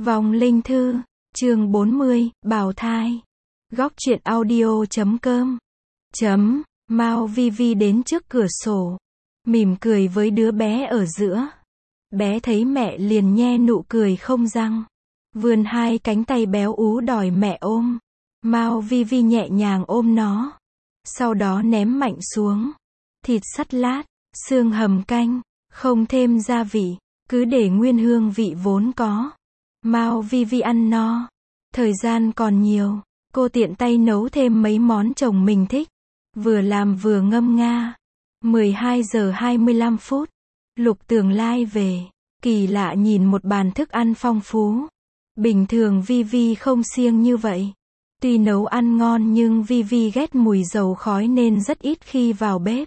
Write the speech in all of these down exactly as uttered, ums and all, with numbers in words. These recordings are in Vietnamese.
Vong linh thư, chương bốn mươi, bào thai. Góc truyện audio chấm com. Chấm, Mao Vi Vi đến trước cửa sổ, mỉm cười với đứa bé ở giữa. Bé thấy mẹ liền nhe nụ cười không răng, vươn hai cánh tay béo ú đòi mẹ ôm. Mao Vi Vi nhẹ nhàng ôm nó, sau đó ném mạnh xuống. Thịt sắt lát, xương hầm canh, không thêm gia vị, cứ để nguyên hương vị vốn có. Mao Vi Vi ăn no. Thời gian còn nhiều, cô tiện tay nấu thêm mấy món chồng mình thích. Vừa làm vừa ngâm nga. mười hai giờ hai mươi lăm phút. Lục Tường Lai về. Kỳ lạ nhìn một bàn thức ăn phong phú. Bình thường Vi Vi không siêng như vậy. Tuy nấu ăn ngon nhưng Vi Vi ghét mùi dầu khói nên rất ít khi vào bếp.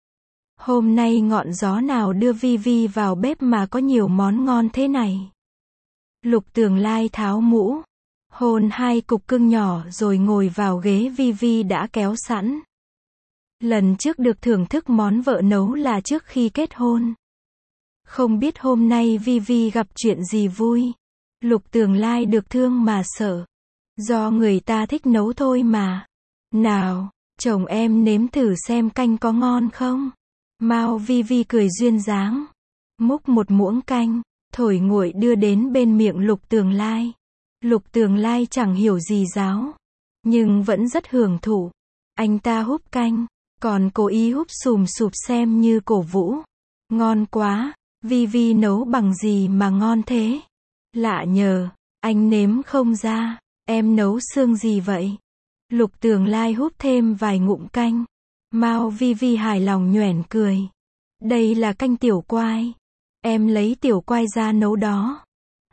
Hôm nay ngọn gió nào đưa Vi Vi vào bếp mà có nhiều món ngon thế này. Lục Tường Lai tháo mũ, hôn hai cục cưng nhỏ rồi ngồi vào ghế Vi Vi đã kéo sẵn. Lần trước được thưởng thức món vợ nấu là trước khi kết hôn. Không biết hôm nay Vi Vi gặp chuyện gì vui. Lục Tường Lai được thương mà sợ. Do người ta thích nấu thôi mà. Nào, chồng em nếm thử xem canh có ngon không? Mao Vi Vi cười duyên dáng, múc một muỗng canh, thổi nguội đưa đến bên miệng Lục Tường Lai. Lục Tường Lai chẳng hiểu gì giáo, nhưng vẫn rất hưởng thụ. Anh ta húp canh, còn cố ý húp sùm sụp xem như cổ vũ. Ngon quá, Vi Vi nấu bằng gì mà ngon thế? Lạ nhờ, anh nếm không ra, em nấu xương gì vậy? Lục Tường Lai húp thêm vài ngụm canh. Mao Vi Vi hài lòng nhoẻn cười. Đây là canh tiểu quai. Em lấy tiểu quai ra nấu đó.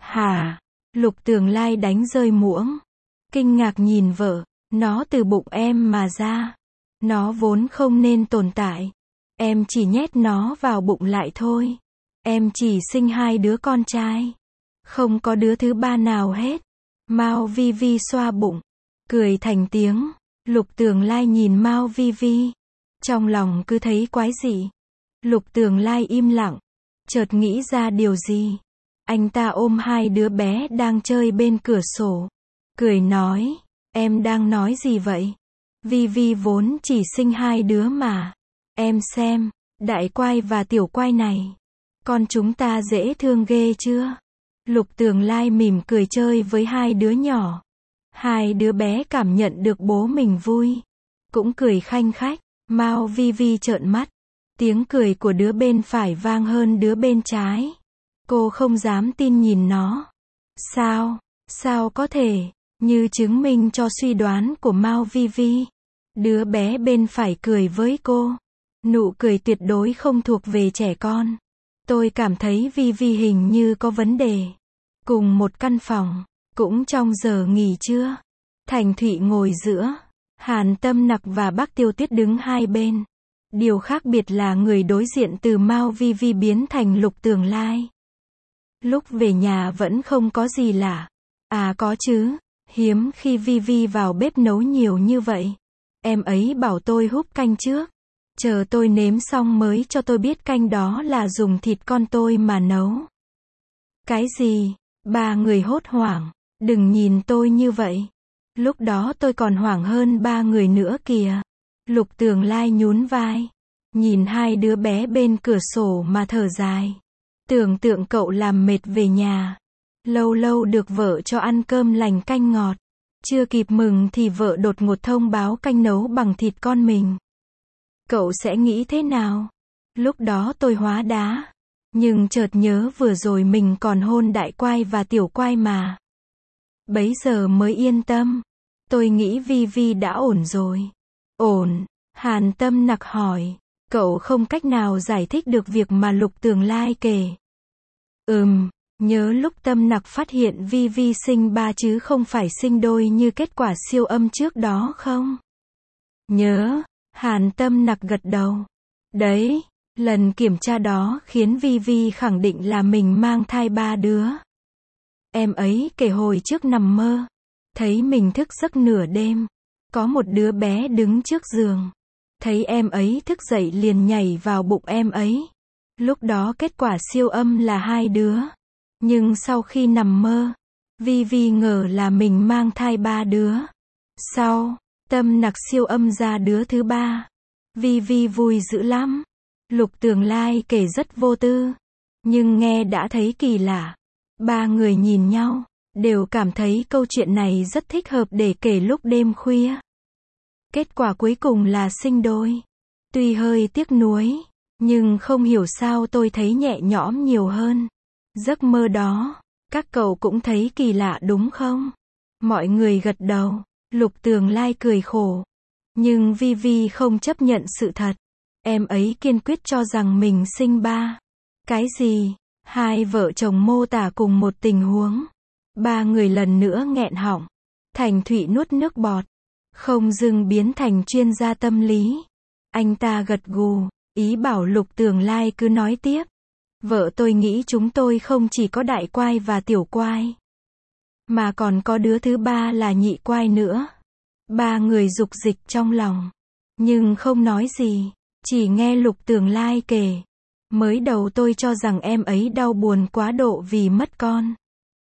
Hả? Lục Tường Lai đánh rơi muỗng. Kinh ngạc nhìn vợ. Nó từ bụng em mà ra. Nó vốn không nên tồn tại. Em chỉ nhét nó vào bụng lại thôi. Em chỉ sinh hai đứa con trai. Không có đứa thứ ba nào hết. Mao Vi Vi xoa bụng, cười thành tiếng. Lục Tường Lai nhìn Mao Vi Vi, trong lòng cứ thấy quái dị. Lục Tường Lai im lặng, chợt nghĩ ra điều gì. Anh ta ôm hai đứa bé đang chơi bên cửa sổ, cười nói, em đang nói gì vậy? Vi Vi vốn chỉ sinh hai đứa mà. Em xem, đại quai và tiểu quai này, con chúng ta dễ thương ghê chưa? Lục Tường Lai mỉm cười chơi với hai đứa nhỏ. Hai đứa bé cảm nhận được bố mình vui, cũng cười khanh khách. Mao Vi Vi trợn mắt, tiếng cười của đứa bên phải vang hơn đứa bên trái. Cô không dám tin nhìn nó. Sao, sao có thể, như chứng minh cho suy đoán của Mao Vi Vi. Đứa bé bên phải cười với cô. Nụ cười tuyệt đối không thuộc về trẻ con. Tôi cảm thấy Vi Vi hình như có vấn đề. Cùng một căn phòng, cũng trong giờ nghỉ trưa. Thành Thụy ngồi giữa. Hàn Tâm Nặc và bác Tiêu Tuyết đứng hai bên. Điều khác biệt là người đối diện từ Mao Vi Vi biến thành Lục Tường Lai. Lúc về nhà vẫn không có gì lạ. À có chứ, hiếm khi Vi Vi vào bếp nấu nhiều như vậy. Em ấy bảo tôi húp canh trước. Chờ tôi nếm xong mới cho tôi biết canh đó là dùng thịt con tôi mà nấu. Cái gì? Ba người hốt hoảng. Đừng nhìn tôi như vậy. Lúc đó tôi còn hoảng hơn ba người nữa kìa. Lục Tường Lai nhún vai, nhìn hai đứa bé bên cửa sổ mà thở dài. Tưởng tượng cậu làm mệt về nhà, lâu lâu được vợ cho ăn cơm lành canh ngọt. Chưa kịp mừng thì vợ đột ngột thông báo canh nấu bằng thịt con mình. Cậu sẽ nghĩ thế nào? Lúc đó tôi hóa đá. Nhưng chợt nhớ vừa rồi mình còn hôn đại quai và tiểu quai mà. Bấy giờ mới yên tâm. Tôi nghĩ Vi Vi đã ổn rồi. Ổn? Hàn Tâm Nặc hỏi. Cậu không cách nào giải thích được việc mà Lục Tường Lai kể. Ừm, nhớ lúc Tâm Nặc phát hiện Vi Vi sinh ba chứ không phải sinh đôi như kết quả siêu âm trước đó không? Nhớ, Hàn Tâm Nặc gật đầu. Đấy, lần kiểm tra đó khiến Vi Vi khẳng định là mình mang thai ba đứa. Em ấy kể hồi trước nằm mơ, thấy mình thức giấc nửa đêm, có một đứa bé đứng trước giường. Thấy em ấy thức dậy liền nhảy vào bụng em ấy. Lúc đó kết quả siêu âm là hai đứa. Nhưng sau khi nằm mơ, Vi Vi ngờ là mình mang thai ba đứa. Sau, Tâm Nặc siêu âm ra đứa thứ ba. Vi Vi vui dữ lắm. Lục Tường Lai kể rất vô tư, nhưng nghe đã thấy kỳ lạ. Ba người nhìn nhau, đều cảm thấy câu chuyện này rất thích hợp để kể lúc đêm khuya. Kết quả cuối cùng là sinh đôi. Tuy hơi tiếc nuối, nhưng không hiểu sao tôi thấy nhẹ nhõm nhiều hơn. Giấc mơ đó, các cậu cũng thấy kỳ lạ đúng không? Mọi người gật đầu. Lục Tường Lai cười khổ. Nhưng Vi Vi không chấp nhận sự thật. Em ấy kiên quyết cho rằng mình sinh ba. Cái gì? Hai vợ chồng mô tả cùng một tình huống. Ba người lần nữa nghẹn họng. Thành Thụy nuốt nước bọt. Không dưng biến thành chuyên gia tâm lý. Anh ta gật gù, ý bảo Lục Tường Lai cứ nói tiếp. Vợ tôi nghĩ chúng tôi không chỉ có đại quai và tiểu quai, mà còn có đứa thứ ba là nhị quai nữa. Ba người dục dịch trong lòng, nhưng không nói gì, chỉ nghe Lục Tường Lai kể. Mới đầu tôi cho rằng em ấy đau buồn quá độ vì mất con.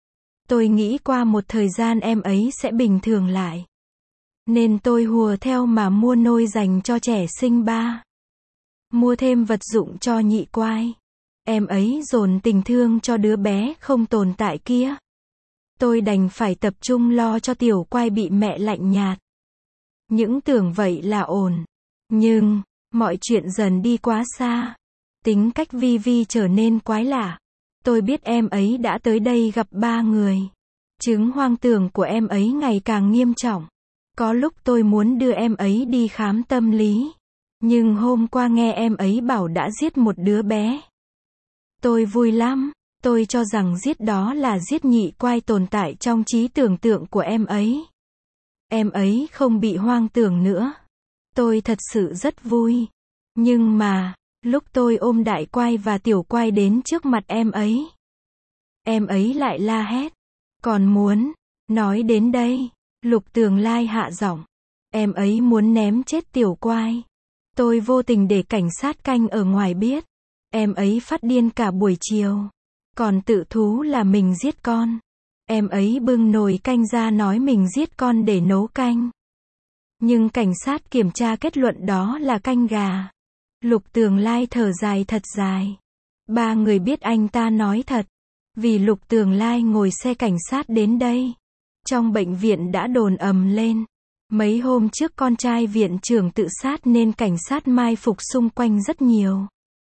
Tôi nghĩ qua một thời gian em ấy sẽ bình thường lại, nên tôi hùa theo mà mua nôi dành cho trẻ sinh ba. Mua thêm vật dụng cho nhị quai. Em ấy dồn tình thương cho đứa bé không tồn tại kia. Tôi đành phải tập trung lo cho tiểu quai bị mẹ lạnh nhạt. Những tưởng vậy là ổn. Nhưng, mọi chuyện dần đi quá xa. Tính cách Vi Vi trở nên quái lạ. Tôi biết em ấy đã tới đây gặp ba người. Chứng hoang tưởng của em ấy ngày càng nghiêm trọng. Có lúc tôi muốn đưa em ấy đi khám tâm lý. Nhưng hôm qua nghe em ấy bảo đã giết một đứa bé. Tôi vui lắm. Tôi cho rằng giết đó là giết nhị quai tồn tại trong trí tưởng tượng của em ấy. Em ấy không bị hoang tưởng nữa. Tôi thật sự rất vui. Nhưng mà, lúc tôi ôm đại quai và tiểu quai đến trước mặt em ấy, em ấy lại la hét. Còn muốn, nói đến đây, Lục Tường Lai hạ giọng. Em ấy muốn ném chết tiểu quai. Tôi vô tình để cảnh sát canh ở ngoài biết. Em ấy phát điên cả buổi chiều. Còn tự thú là mình giết con. Em ấy bưng nồi canh ra nói mình giết con để nấu canh. Nhưng cảnh sát kiểm tra kết luận đó là canh gà. Lục Tường Lai thở dài thật dài. Ba người biết anh ta nói thật. Vì Lục Tường Lai ngồi xe cảnh sát đến đây. Trong bệnh viện đã đồn ầm lên. Mấy hôm trước con trai viện trưởng tự sát nên cảnh sát mai phục xung quanh rất nhiều.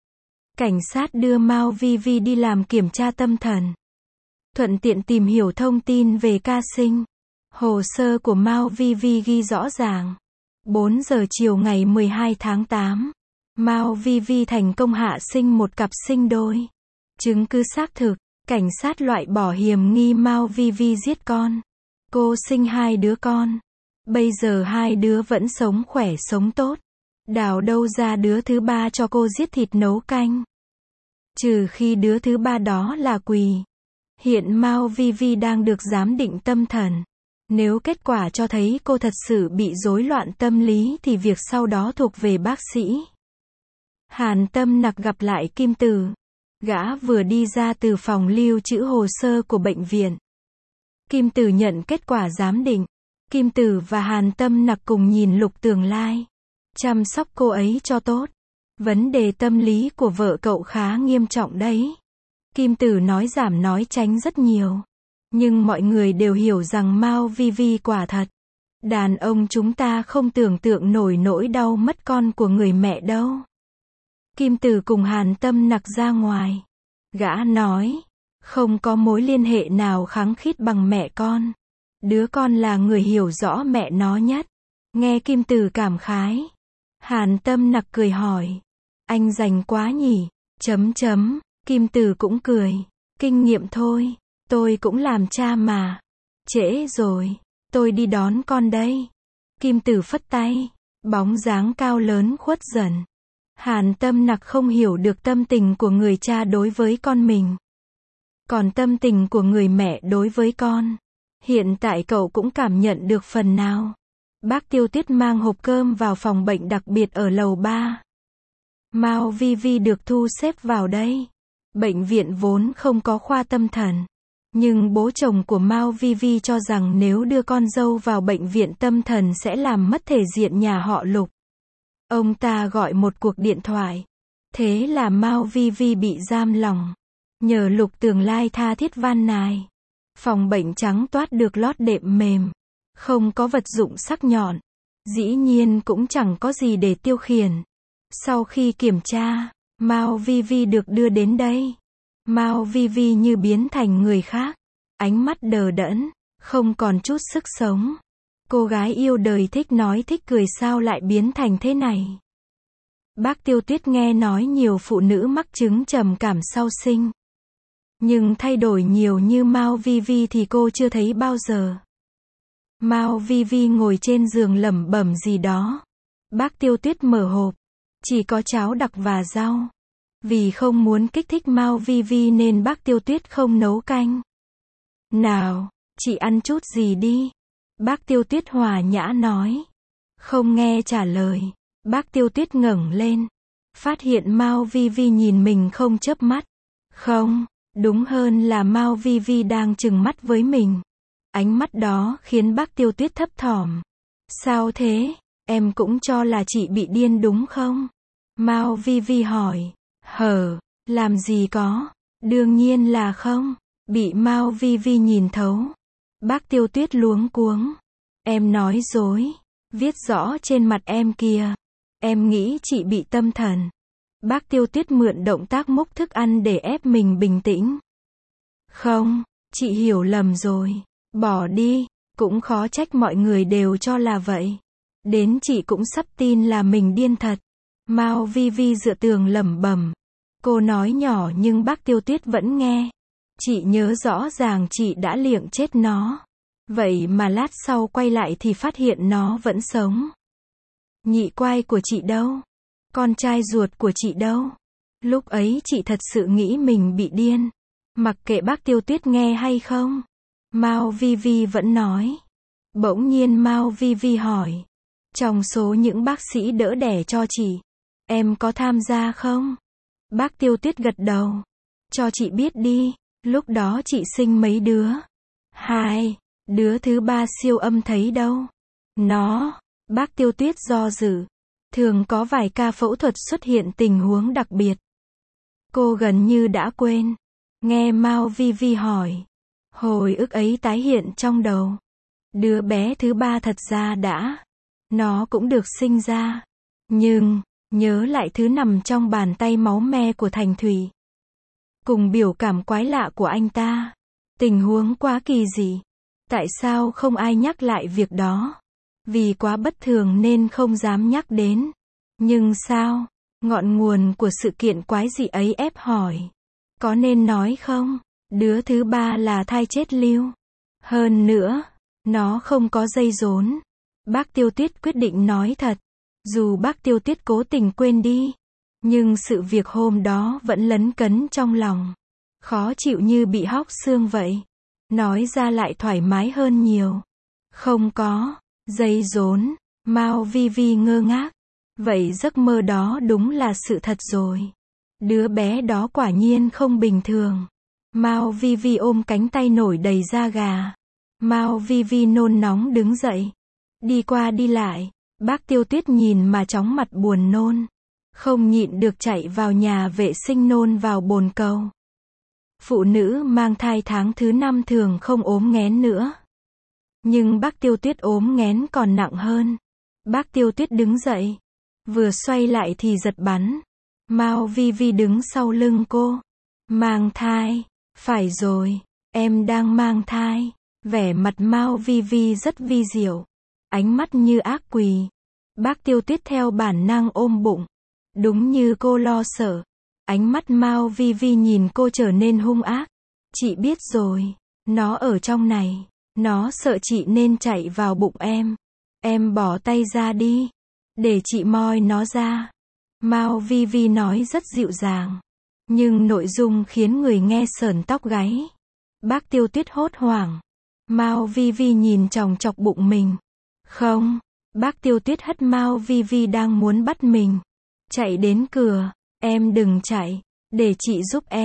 Cảnh sát đưa Mao Vi Vi đi làm kiểm tra tâm thần. Thuận tiện tìm hiểu thông tin về ca sinh. Hồ sơ của Mao Vi Vi ghi rõ ràng. bốn giờ chiều ngày mười hai tháng tám. Mao Vi Vi thành công hạ sinh một cặp sinh đôi. Chứng cứ xác thực. Cảnh sát loại bỏ hiểm nghi Mao Vi Vi giết con. Cô sinh hai đứa con. Bây giờ hai đứa vẫn sống khỏe sống tốt. Đào đâu ra đứa thứ ba cho cô giết thịt nấu canh. Trừ khi đứa thứ ba đó là quỳ. Hiện Mao Vi Vi đang được giám định tâm thần. Nếu kết quả cho thấy cô thật sự bị rối loạn tâm lý thì việc sau đó thuộc về bác sĩ. Hàn Tâm Nặc gặp lại Kim Tử. Gã vừa đi ra từ phòng lưu trữ hồ sơ của bệnh viện. Kim Tử nhận kết quả giám định. Kim Tử và Hàn Tâm Nặc cùng nhìn Lục Tường Lai. Chăm sóc cô ấy cho tốt. Vấn đề tâm lý của vợ cậu khá nghiêm trọng đấy. Kim Tử nói giảm nói tránh rất nhiều. Nhưng mọi người đều hiểu rằng Mao Vi Vi quả thật. Đàn ông chúng ta không tưởng tượng nổi nỗi đau mất con của người mẹ đâu. Kim Tử cùng Hàn Tâm Nặc ra ngoài. Gã nói, không có mối liên hệ nào khăng khít bằng mẹ con. Đứa con là người hiểu rõ mẹ nó nhất. Nghe Kim Tử cảm khái. Hàn Tâm Nặc cười hỏi. Anh rành quá nhỉ? Chấm chấm. Kim Tử cũng cười. Kinh nghiệm thôi. Tôi cũng làm cha mà. Trễ rồi. Tôi đi đón con đây. Kim Tử phất tay. Bóng dáng cao lớn khuất dần. Hàn Tâm Nặc không hiểu được tâm tình của người cha đối với con mình. Còn tâm tình của người mẹ đối với con. Hiện tại cậu cũng cảm nhận được phần nào. Bác Tiêu Tuyết mang hộp cơm vào phòng bệnh đặc biệt ở lầu ba. Mao Vi Vi được thu xếp vào đây. Bệnh viện vốn không có khoa tâm thần. Nhưng bố chồng của Mao Vi Vi cho rằng nếu đưa con dâu vào bệnh viện tâm thần sẽ làm mất thể diện nhà họ Lục. Ông ta gọi một cuộc điện thoại. Thế là Mao Vi Vi bị giam lòng. Nhờ Lục Tường Lai tha thiết van nài. Phòng bệnh trắng toát được lót đệm mềm. Không có vật dụng sắc nhọn. Dĩ nhiên cũng chẳng có gì để tiêu khiển. Sau khi kiểm tra, Mao Vi Vi được đưa đến đây. Mao Vi Vi như biến thành người khác. Ánh mắt đờ đẫn, không còn chút sức sống. Cô gái yêu đời thích nói thích cười sao lại biến thành thế này. Bác Tiêu Tuyết nghe nói nhiều phụ nữ mắc chứng trầm cảm sau sinh. Nhưng thay đổi nhiều như Mao Vi Vi thì cô chưa thấy bao giờ. Mao Vi Vi ngồi trên giường lẩm bẩm gì đó. Bác Tiêu Tuyết mở hộp. Chỉ có cháo đặc và rau. Vì không muốn kích thích Mao Vi Vi nên bác Tiêu Tuyết không nấu canh. Nào, chị ăn chút gì đi. Bác Tiêu Tuyết hòa nhã nói. Không nghe trả lời. Bác Tiêu Tuyết ngẩng lên. Phát hiện Mao Vi Vi nhìn mình không chớp mắt. Không, đúng hơn là Mao Vi Vi đang trừng mắt với mình. Ánh mắt đó khiến bác Tiêu Tuyết thấp thỏm. Sao thế, em cũng cho là chị bị điên đúng không? Mao Vi Vi hỏi. Hờ, làm gì có. Đương nhiên là không. Bị Mao Vi Vi nhìn thấu. Bác Tiêu Tuyết luống cuống. Em nói dối. Viết rõ trên mặt em kìa. Em nghĩ chị bị tâm thần. Bác Tiêu Tuyết mượn động tác múc thức ăn để ép mình bình tĩnh. Không, chị hiểu lầm rồi. Bỏ đi, cũng khó trách mọi người đều cho là vậy. Đến chị cũng sắp tin là mình điên thật. Mao Vi Vi dựa tường lẩm bẩm. Cô nói nhỏ nhưng bác Tiêu Tuyết vẫn nghe. Chị nhớ rõ ràng chị đã liệng chết nó. Vậy mà lát sau quay lại thì phát hiện nó vẫn sống. Nhị quai của chị đâu? Con trai ruột của chị đâu? Lúc ấy chị thật sự nghĩ mình bị điên. Mặc kệ bác Tiêu Tuyết nghe hay không. Mao Vi Vi vẫn nói. Bỗng nhiên Mao Vi Vi hỏi. Trong số những bác sĩ đỡ đẻ cho chị, em có tham gia không? Bác Tiêu Tuyết gật đầu. Cho chị biết đi, lúc đó chị sinh mấy đứa? Hai, đứa thứ ba siêu âm thấy đâu? Nó, bác Tiêu Tuyết do dự. Thường có vài ca phẫu thuật xuất hiện tình huống đặc biệt. Cô gần như đã quên. Nghe Mao Vi Vi hỏi. Hồi ức ấy tái hiện trong đầu. Đứa bé thứ ba thật ra đã. Nó cũng được sinh ra. Nhưng, nhớ lại thứ nằm trong bàn tay máu me của Thành Thủy. Cùng biểu cảm quái lạ của anh ta. Tình huống quá kỳ dị. Tại sao không ai nhắc lại việc đó? Vì quá bất thường nên không dám nhắc đến. Nhưng sao? Ngọn nguồn của sự kiện quái dị ấy ép hỏi. Có nên nói không? Đứa thứ ba là thai chết lưu. Hơn nữa, nó không có dây rốn. Bác Tiêu Tuyết quyết định nói thật. Dù bác Tiêu Tuyết cố tình quên đi. Nhưng sự việc hôm đó vẫn lấn cấn trong lòng. Khó chịu như bị hóc xương vậy. Nói ra lại thoải mái hơn nhiều. Không có dây rốn. Mao Vi Vi ngơ ngác. Vậy giấc mơ đó đúng là sự thật rồi. Đứa bé đó quả nhiên không bình thường. Mao Vi Vi ôm cánh tay nổi đầy da gà. Mao Vi Vi nôn nóng đứng dậy. Đi qua đi lại. Bác Tiêu Tuyết nhìn mà chóng mặt buồn nôn. Không nhịn được chạy vào nhà vệ sinh nôn vào bồn cầu. Phụ nữ mang thai tháng thứ năm thường không ốm nghén nữa. Nhưng bác Tiêu Tuyết ốm nghén còn nặng hơn. Bác Tiêu Tuyết đứng dậy. Vừa xoay lại thì giật bắn. Mao Vi Vi đứng sau lưng cô. Mang thai. Phải rồi, em đang mang thai. Vẻ mặt Mao Vi Vi rất vi diệu. Ánh mắt như ác quỷ. Bác Tiêu Tuyết theo bản năng ôm bụng. Đúng như cô lo sợ. Ánh mắt Mao Vi Vi nhìn cô trở nên hung ác. Chị biết rồi, nó ở trong này. Nó sợ chị nên chạy vào bụng em. Em bỏ tay ra đi. Để chị moi nó ra. Mao Vi Vi nói rất dịu dàng. Nhưng nội dung khiến người nghe sởn tóc gáy. Bác Tiêu Tuyết hốt hoảng. Mao Vi Vi nhìn chòng chọc bụng mình. Không, bác Tiêu Tuyết hất Mao Vi Vi đang muốn bắt mình. Chạy đến cửa. Em đừng chạy. Để chị giúp em.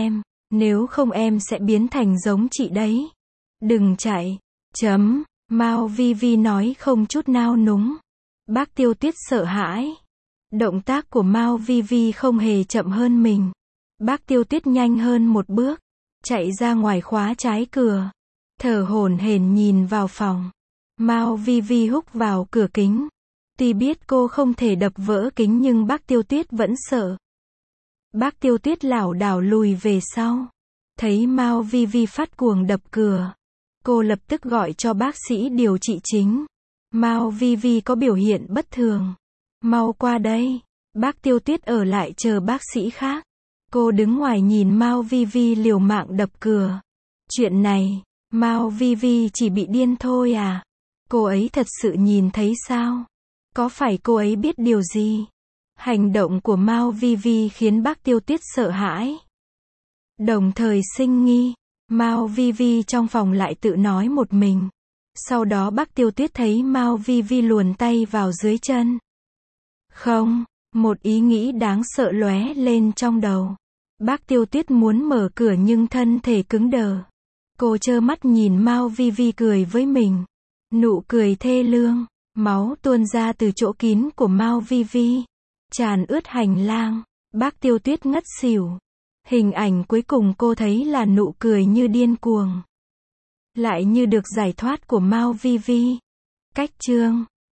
Nếu không em sẽ biến thành giống chị đấy. Đừng chạy. Chấm. Mao Vi Vi nói không chút nao núng. Bác Tiêu Tuyết sợ hãi. Động tác của Mao Vi Vi không hề chậm hơn mình. Bác Tiêu Tuyết nhanh hơn một bước, chạy ra ngoài khóa trái cửa, thở hổn hển nhìn vào phòng. Mao Vi Vi húc vào cửa kính. Tuy biết cô không thể đập vỡ kính nhưng bác Tiêu Tuyết vẫn sợ. Bác Tiêu Tuyết lảo đảo lùi về sau. Thấy Mao Vi Vi phát cuồng đập cửa, cô lập tức gọi cho bác sĩ điều trị chính. Mao Vi Vi có biểu hiện bất thường. Mau qua đây. Bác Tiêu Tuyết ở lại chờ bác sĩ khác. Cô đứng ngoài nhìn Mao Vi Vi liều mạng đập cửa. Chuyện này, Mao Vi Vi chỉ bị điên thôi à? Cô ấy thật sự nhìn thấy sao? Có phải cô ấy biết điều gì? Hành động của Mao Vi Vi khiến bác Tiêu Tuyết sợ hãi, đồng thời sinh nghi. Mao Vi Vi trong phòng lại tự nói một mình. Sau đó bác Tiêu Tuyết thấy Mao Vi Vi luồn tay vào dưới chân. Không, một ý nghĩ đáng sợ lóe lên trong đầu. Bác Tiêu Tuyết muốn mở cửa nhưng thân thể cứng đờ. Cô trơ mắt nhìn Mao Vi Vi cười với mình. Nụ cười thê lương, máu tuôn ra từ chỗ kín của Mao Vi Vi, tràn ướt hành lang. Bác Tiêu Tuyết ngất xỉu. Hình ảnh cuối cùng cô thấy là nụ cười như điên cuồng, lại như được giải thoát của Mao Vi Vi. Cách chương